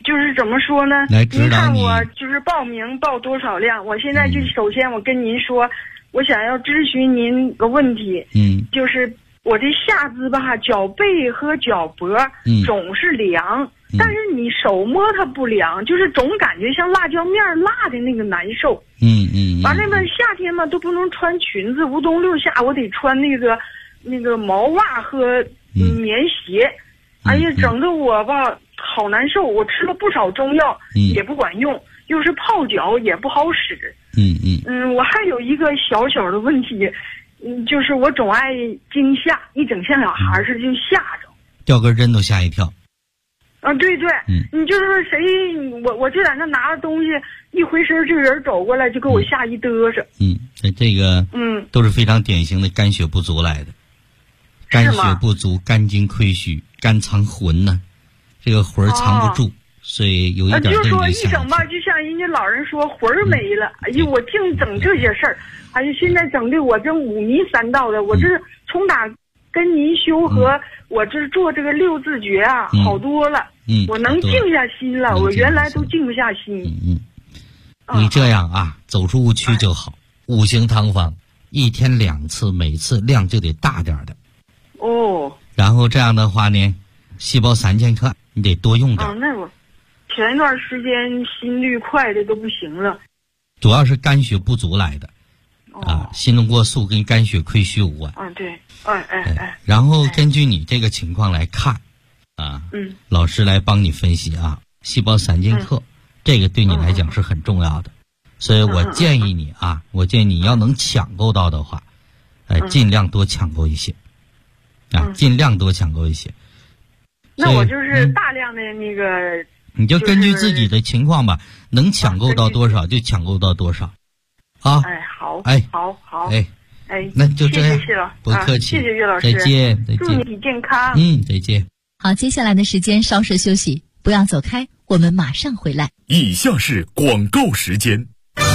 就是怎么说呢？ 您看我就是报名报多少辆，我现在就首先我跟您说，我想要咨询您个问题，就是我这下肢吧，脚背和脚脖总是凉，但是你手摸它不凉，就是总感觉像辣椒面辣的那个难受。完了嘛，夏天嘛都不能穿裙子，无冬六夏我得穿那个毛袜和棉鞋。哎呀，整得我吧好难受，我吃了不少中药也不管用，又是泡脚也不好使。我还有一个小小的问题，就是我总爱惊吓，一整像小孩似的就吓着， 掉根针都吓一跳。 对对，你就是说谁，我就在那拿着东西，一回身这人走过来就给我吓一嘚瑟。 这个都是非常典型的肝血不足来的。肝血不足，肝经亏虚，肝藏魂呢，这个魂藏不住，所以有一点就是说一整吧，就像人家老人说魂儿没了。哎呀，我净整这些事儿，哎呀，现在整的我这五迷三道的，我这从打跟您修和我这做这个六字诀啊，好多了。我能静下心了，我原来都静不下心。 你这样啊，走出误区就好。五行汤方1天2次，每次量就得大点的。然后这样的话呢，细胞3000克，你得多用点。 那我前一段时间心率快的都不行了， 主要是肝血不足来的。心动过速跟肝血亏虚无关。 对， 然后根据你这个情况来看，老师来帮你分析啊，细胞3000克，这个对你来讲是很重要的，所以我建议你你要能抢购到的话，尽量多抢购一些。尽量多抢购一些。 那我就是大量的那个， 你就根据自己的情况吧，能抢购到多少就抢购到多少。好。 好。 那就这样。 谢谢了， 不客气。 谢谢岳老师。 再见。 祝你体健康。 再见。 好，接下来的时间稍事休息，不要走开，我们马上回来。 以下是广告时间。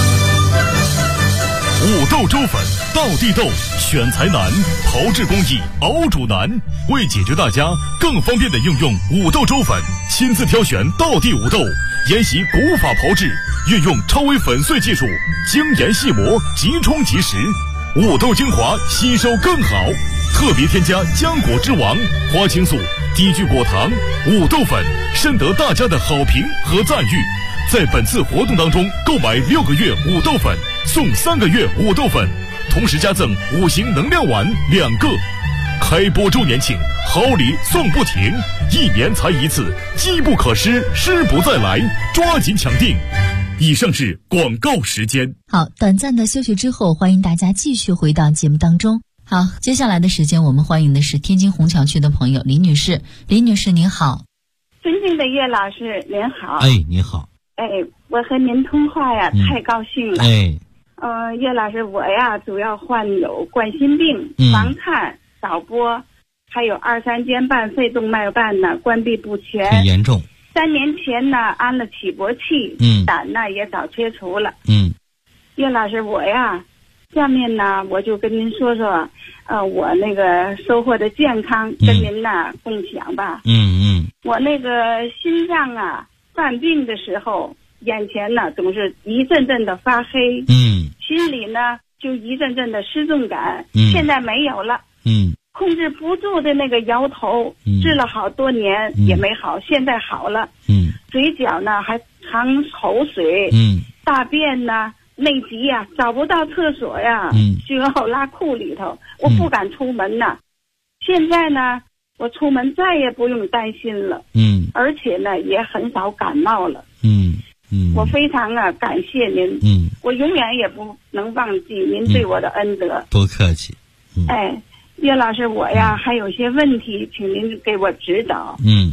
五豆粥粉，道地豆，选材难，炮制工艺，熬煮难。为解决大家更方便的应用五豆粥粉，亲自挑选道地五豆，研习古法炮制，运用超微粉碎技术，精研细磨，即冲即食，五豆精华吸收更好。特别添加浆果之王、花青素、低聚果糖、五豆粉，深得大家的好评和赞誉。在本次活动当中，购买6个月五豆粉送3个月五豆粉，同时加赠5行能量丸2个。开播周年庆，好礼送不停，1年才一次，机不可失，失不再来，抓紧抢订。以上是广告时间。 好，短暂的休息之后，欢迎大家继续回到节目当中。好，接下来的时间我们欢迎的是天津虹桥区的朋友李女士。李女士您好。 尊敬的岳老师您好。 你好。 我和您通话呀，太高兴了。岳老师，我呀主要患有冠心病、房颤、早搏，还有2、3间半肺动脉瓣呢关闭不全， 很严重。 3年前呢安了起搏器，胆呢也早切除了。岳老师，我呀下面呢我就跟您说说，我那个收获的健康跟您呢共享吧。我那个心脏啊犯病的时候，眼前呢总是一阵阵的发黑，心里呢就一阵阵的失重感，现在没有了，控制不住的那个摇头，治了好多年也没好，现在好了，嘴角呢还淌口水，大便呢内急呀，找不到厕所呀，需要拉裤里头，我不敢出门呐。现在呢我出门再也不用担心了，而且呢也很少感冒了，我非常感谢您，我永远也不能忘记您对我的恩德。 不客气。 岳老师，我呀还有些问题，请您给我指导。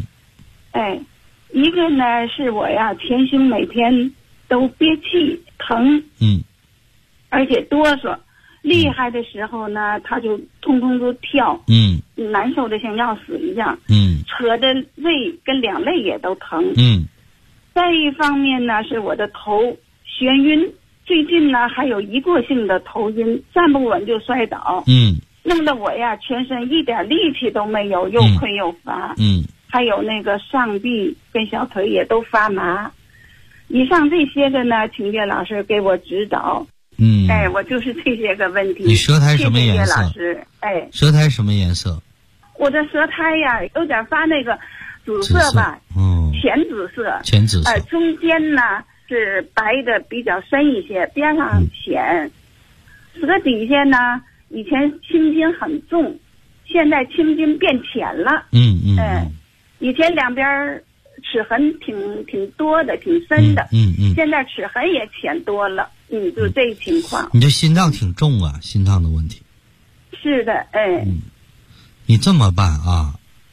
一个呢是我呀前胸每天都憋气疼，而且哆嗦，厉害的时候呢他就通通都跳，难受的像要死一样，扯着胃跟两肋也都疼。再一方面呢是我的头眩晕，最近呢还有一过性的头晕，站不稳就摔倒，弄得我呀全身一点力气都没有，又困又乏。 还有那个上臂跟小腿也都发麻。以上这些个呢，请叶老师给我指导。我就是这些个问题。 你舌苔什么颜色？ 谢谢叶老师。 舌苔什么颜色？ 我的舌苔呀，有点发那个紫色吧，浅紫色。 浅紫色。 中间呢是白的比较深一些，边上浅。舌底下呢，以前青筋很重，现在青筋变浅了。以前两边齿痕挺多的，挺深的。现在齿痕也浅多了。就这个情况。 你这心脏挺重啊，心脏的问题。 是的， 你这么办啊？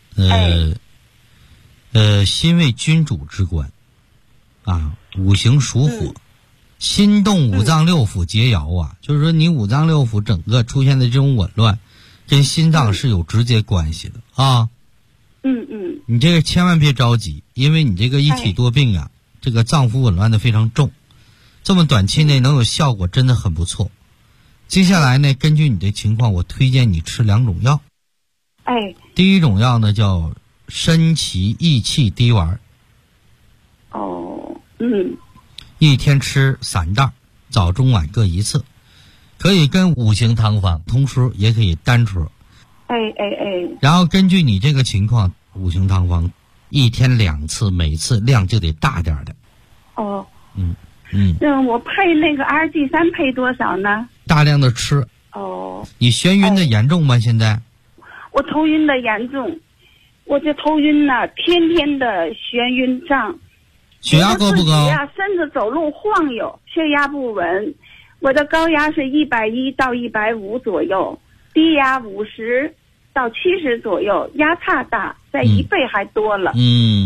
心为君主之官啊，五行属火，心动五脏六腑皆爻啊，就是说你五脏六腑整个出现的这种紊乱，跟心脏是有直接关系的啊。你这个千万别着急，因为你这个一体多病啊，这个脏腑紊乱的非常重，这么短期内能有效果真的很不错。接下来呢，根据你的情况，我推荐你吃2种药。第一种药呢叫参芪益气滴丸。一天吃3袋，早中晚各1次，可以跟五行汤方同时，也可以单吃。然后根据你这个情况，五行汤方一天2次，每次量就得大点的。 那我配那个 RG3 配多少呢？ 大量的吃。你眩晕的严重吗？现在？ 我头晕的严重，我这头晕呢，天天的眩晕胀。 血压高不高？ 甚至走路晃悠，血压不稳。我的高压是110到150左右，低压50到70左右，压差大，在1倍还多了。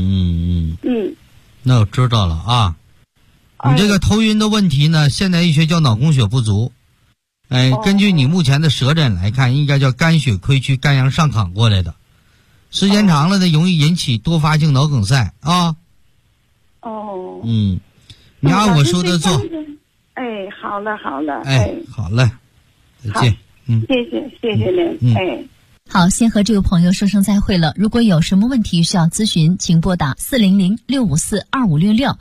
那我知道了啊。你这个头晕的问题呢，现代医学叫脑供血不足。根据你目前的舌诊来看，应该叫肝血亏虚、肝阳上亢过来的，时间长了呢，容易引起多发性脑梗塞啊。你按我说的做。 好了。 好嘞，再见。 谢谢您。 好，先和这位朋友说声再会了。如果有什么问题需要咨询，请拨打400-654-2566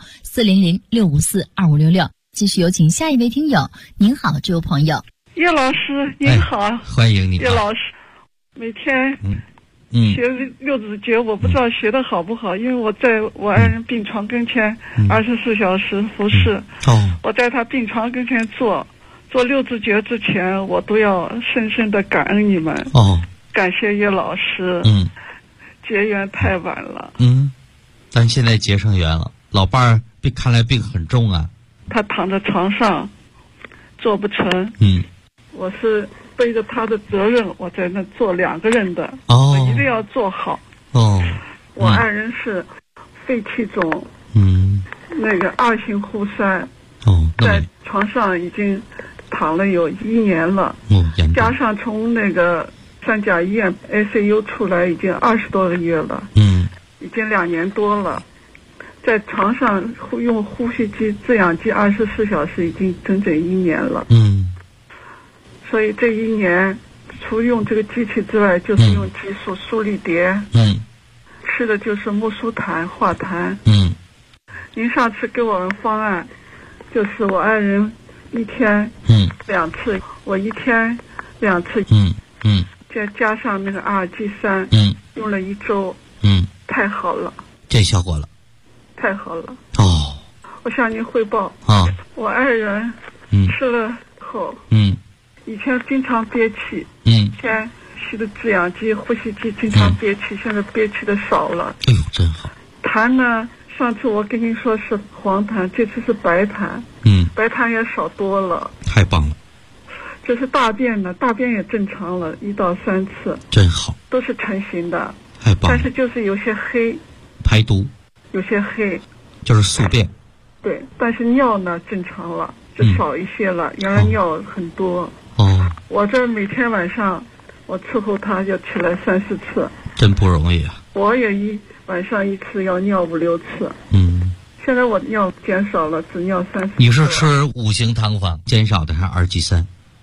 400-654-2566。继续有请下一位听友。您好，这位朋友。 叶老师您好。 欢迎你。 叶老师每天学六字诀，我不知道学的好不好，因为我在我爱人病床跟前24小时服侍。我在他病床跟前做六字诀之前，我都要深深的感恩你们。感谢叶老师。结缘太晚了。 咱现在结上缘了。老伴儿看来病很重啊。 他躺在床上做不成。我是背着他的责任，我在那做2个人的。我一定要做好。我爱人是肺气肿。那个2型呼塞。在床上已经躺了有1年了。加上从那个三甲医院 ICU 出来已经20多个月了。已经2年多了。在床上用呼吸机、制氧机24小时，已经整整1年了。所以这1年，除用这个机器之外，就是用激素、舒力蝶。吃的就是木苏檀、化痰。您上次给我们方案，就是我爱人1天2次，我1天2次。再加上那个RG3，用了1周。太好了。 这效果了。 太好了。我向您汇报。我爱人吃了后，以前经常憋气。以前吸的制氧机、呼吸机经常憋气，现在憋气的少了。 真好。 痰呢，上次我跟您说是黄痰，这次是白痰。白痰也少多了。 太棒了。 这是大便呢，大便也正常了1到3次。 真好。 都是成型的。 太棒了。 但是就是有些黑。 排毒。 有些黑。 就是宿便。 对，但是尿呢正常了，就少一些了。原来尿很多。我这每天晚上我伺候他要起来3、4次。 真不容易啊。 我也晚上1次要尿5、6次。现在我尿减少了，只尿3、4次。 你是吃五行汤方减少的还是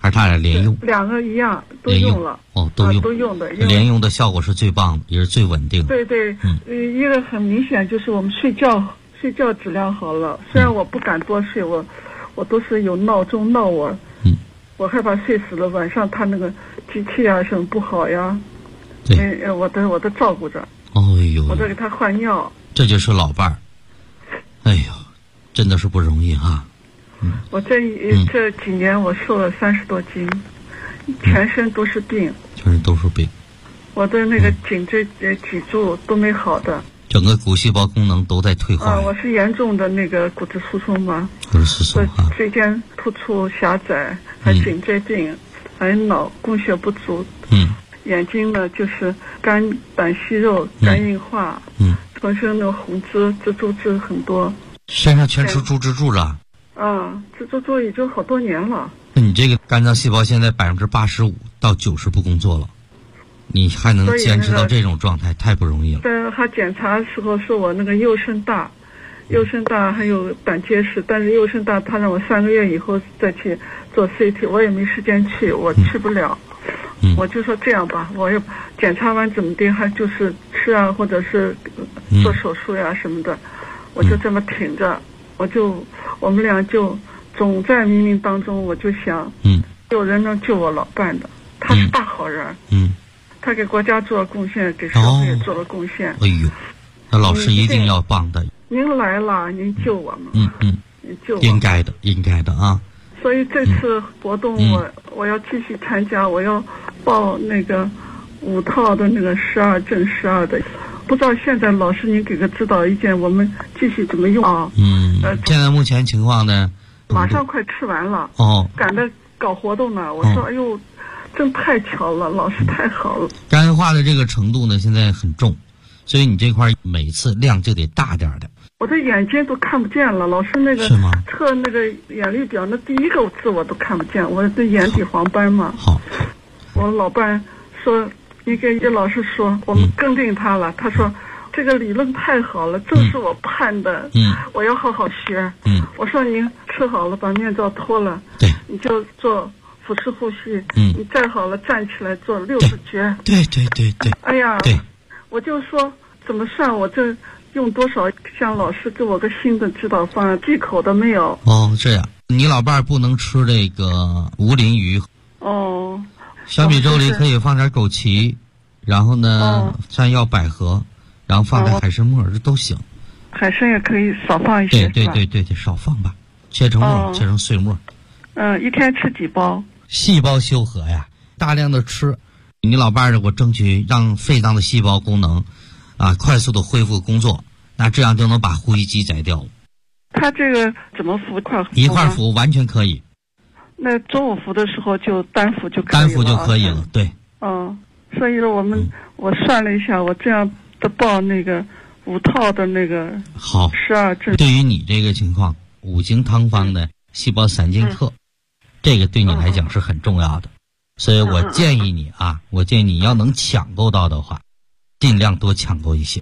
还是他俩连用？ 两个一样都用了。 都用。 都用的。 连用的效果是最棒的，也是最稳定的。 对对，一个很明显就是我们睡觉质量好了。虽然我不敢多睡，我都是有闹钟闹我。我害怕睡死了，晚上他那个机器啊什么不好呀。对。我都照顾着。我都给他换尿。 这就是老伴儿。哎呦，真的是不容易哈。 我这几年我瘦了30多斤，全身都是病。 全身都是病。 我的那个颈椎、脊柱都没好的。 整个骨细胞功能都在退化。 我是严重的那个骨质疏松嘛。 骨质疏松啊。 椎间突出狭窄，还颈椎病，还脑供血不足。眼睛呢就是肝胆息肉、肝硬化。浑身的红蜘蛛痣很多。 身上全是猪蜘蛛了。 蜘蛛已经好多年了。 那你这个肝脏细胞现在85%到90%不工作了，你还能坚持到这种状态，太不容易了。 但他检查的时候说我那个右肾大还有胆结石，但是右肾大他让我3个月以后再去做 CT， 我也没时间去，我去不了。我就说这样吧，我也检查完怎么的，还就是吃啊，或者是做手术呀什么的，我就这么挺着。我们俩就总在冥冥当中，我就想，有人能救我老伴的，他是大好人，他给国家做了贡献，给社会也做了贡献。 哎呦，那老师一定要帮的。 您来了，您救我们。您救我。 应该的啊。 所以这次活动我要继续参加，我要报那个5套的那个12正12的。不知道现在老师您给个指导意见，我们继续怎么用啊？ 现在目前情况呢， 马上快吃完了赶着搞活动呢。我说哎呦，真太巧了，老师太好了。 肝硬化的这个程度呢，现在很重，所以你这块每次量就得大点的。 我的眼睛都看不见了，老师那个测那个眼力表，那第一个字我都看不见，我的眼底黄斑嘛。 好， 我老伴说，你给叶老师说，我们跟定他了。他说这个理论太好了，正是我盼的。我要好好学。我说您吃好了，把面罩脱了， 对， 你就做腹式呼吸。你站好了，站起来做60绝。 对。 哎呀， 对， 我就说怎么算，我这用多少？向老师给我个新的指导方案，忌口的没有？ 这样，你老伴儿不能吃这个无鳞鱼。小米粥里可以放点枸杞，然后呢，山药、百合，然后放点海参末，这都行。 海参也可以少放一些。 对，少放吧，切成末，切成碎末。 一天吃几包？ 细胞修和呀，大量的吃。你老伴儿，我争取让肺脏的细胞功能快速的恢复工作，那这样就能把呼吸机宰掉。 他这个怎么服？ 一块服完全可以。 那中午服的时候就单服就可以了。 单服就可以了，对。 所以我算了一下，我这样的报那个5套的那个好 12正。 对于你这个情况，5行汤方的细胞散尽克，这个对你来讲是很重要的。所以我建议你要能抢购到的话，尽量多抢购一些。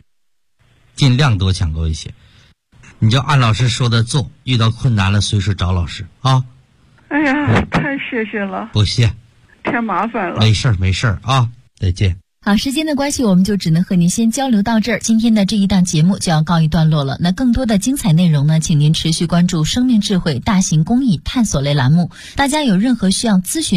你就按老师说的做，遇到困难了随时找老师啊。 哎呀，太谢谢了。 不谢， 添麻烦了。 没事啊，再见。 好，时间的关系，我们就只能和您先交流到这儿。今天的这一档节目就要告一段落了。那更多的精彩内容呢，请您持续关注生命智慧大型公益探索类栏目。大家有任何需要咨询